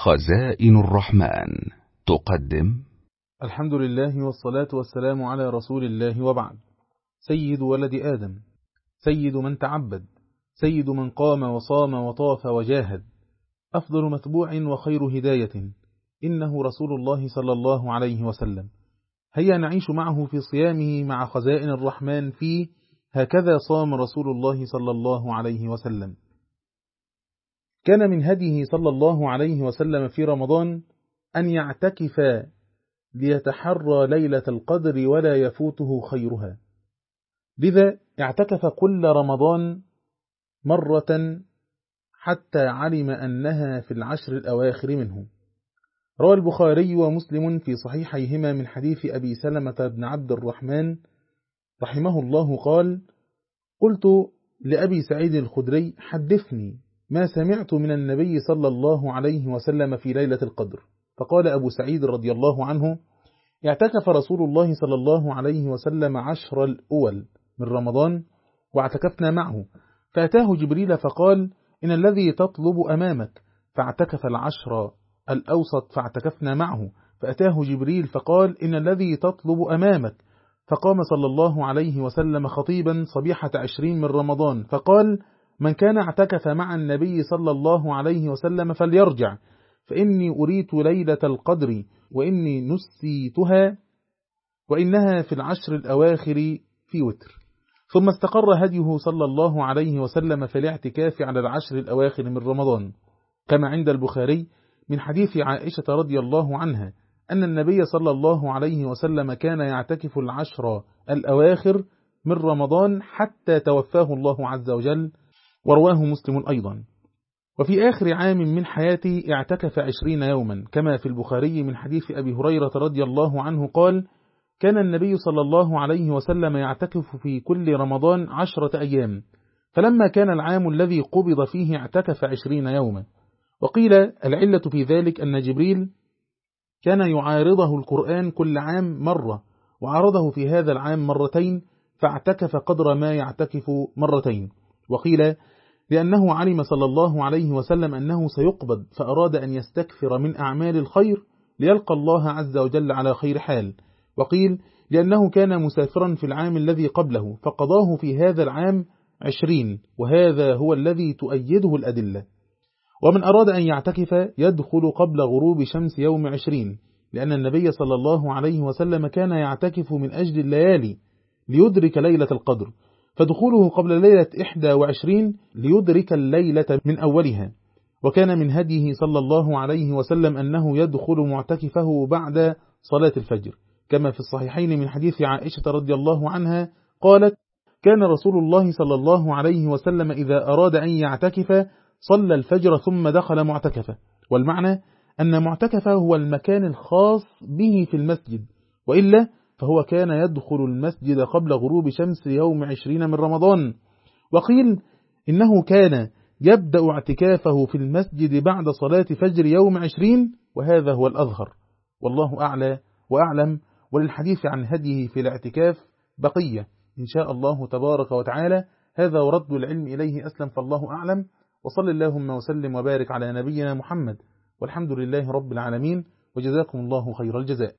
خزائن الرحمن تقدم. الحمد لله والصلاة والسلام على رسول الله، وبعد. سيد ولد آدم، سيد من تعبد، سيد من قام وصام وطاف وجاهد، أفضل متبوع وخير هداية، إنه رسول الله صلى الله عليه وسلم. هيا نعيش معه في صيامه مع خزائن الرحمن فيه. هكذا صام رسول الله صلى الله عليه وسلم. كان من هديه صلى الله عليه وسلم في رمضان أن يعتكف ليتحرى ليلة القدر ولا يفوته خيرها، لذا اعتكف كل رمضان مرة حتى علم أنها في العشر الأواخر منه. روى البخاري ومسلم في صحيحيهما من حديث أبي سلمة بن عبد الرحمن رحمه الله قال: قلت لأبي سعيد الخدري: حدثني ما سمعت من النبي صلى الله عليه وسلم في ليلة القدر. فقال أبو سعيد رضي الله عنه: اعتكف رسول الله صلى الله عليه وسلم 10 الأول من رمضان واعتكفنا معه، فأتاه جبريل فقال: إن الذي تطلب أمامك، فاعتكف 10 الأوسط فاعتكفنا معه، فأتاه جبريل فقال: إن الذي تطلب أمامك، فقام صلى الله عليه وسلم خطيبا صبيحة 20 من رمضان فقال: من كان اعتكف مع النبي صلى الله عليه وسلم فليرجع، فإني أريت ليلة القدر وإني نسيتها وإنها في العشر الأواخر في وتر. ثم استقر هديه صلى الله عليه وسلم في الاعتكاف على العشر الأواخر من رمضان، كما عند البخاري من حديث عائشة رضي الله عنها أن النبي صلى الله عليه وسلم كان يعتكف العشر الأواخر من رمضان حتى توفاه الله عز وجل، ورواه مسلم أيضا. وفي آخر عام من حياته اعتكف 20 يوما، كما في البخاري من حديث أبي هريرة رضي الله عنه قال: كان النبي صلى الله عليه وسلم يعتكف في كل رمضان 10 أيام، فلما كان العام الذي قبض فيه اعتكف 20 يوما. وقيل العلة في ذلك أن جبريل كان يعارضه القرآن كل عام مرة، وعارضه في هذا العام مرتين، فاعتكف قدر ما يعتكف مرتين. وقيل لأنه علم صلى الله عليه وسلم أنه سيقبض، فأراد أن يستكثر من أعمال الخير ليلقى الله عز وجل على خير حال. وقيل لأنه كان مسافرا في العام الذي قبله فقضاه في هذا العام 20، وهذا هو الذي تؤيده الأدلة. ومن أراد أن يعتكف يدخل قبل غروب شمس يوم 20، لأن النبي صلى الله عليه وسلم كان يعتكف من أجل الليالي ليدرك ليلة القدر، فدخوله قبل ليلة 21 ليدرك الليلة من أولها. وكان من هديه صلى الله عليه وسلم أنه يدخل معتكفه بعد صلاة الفجر، كما في الصحيحين من حديث عائشة رضي الله عنها قالت: كان رسول الله صلى الله عليه وسلم إذا أراد أن يعتكف صلى الفجر ثم دخل معتكفه. والمعنى أن معتكفه هو المكان الخاص به في المسجد، وإلا فهو كان يدخل المسجد قبل غروب شمس يوم 20 من رمضان. وقيل إنه كان يبدأ اعتكافه في المسجد بعد صلاة فجر يوم 20، وهذا هو الأظهر، والله أعلى وأعلم. وللحديث عن هديه في الاعتكاف بقية إن شاء الله تبارك وتعالى. هذا ورد العلم إليه أسلم، فالله أعلم. وصل اللهم وسلم وبارك على نبينا محمد، والحمد لله رب العالمين، وجزاكم الله خير الجزاء.